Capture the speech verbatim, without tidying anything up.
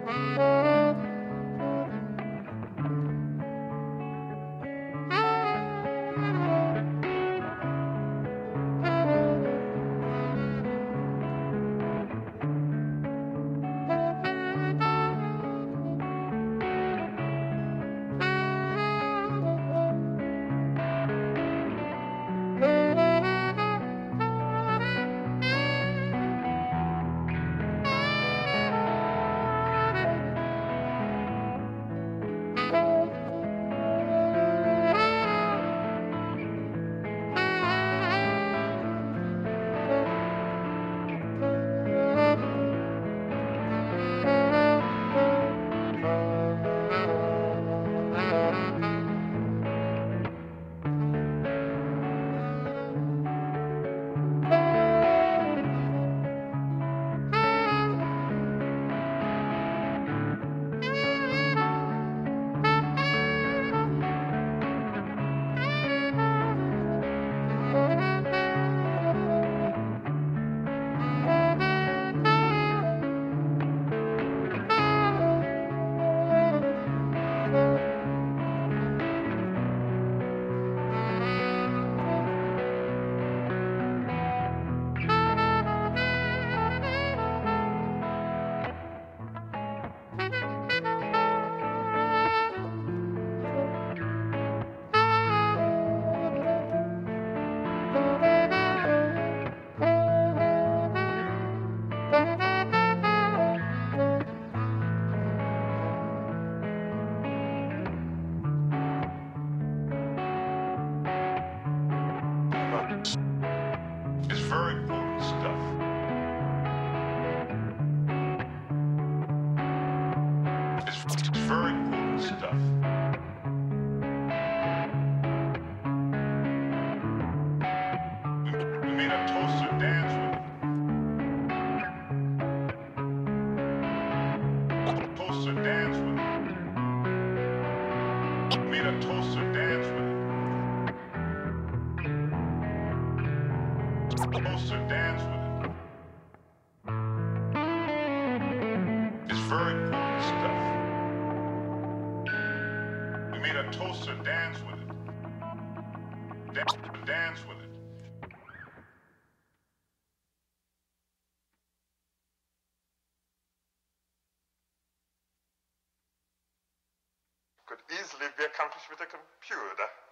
It's very potent stuff. It's, it's very potent stuff. We, we made a toaster dance with it. Toaster dance with it. We made a toaster dance with it. Toaster dance with it. It's very potent stuff. We made a toaster dance with it. Dance, dance with it. Could easily be accomplished with a computer.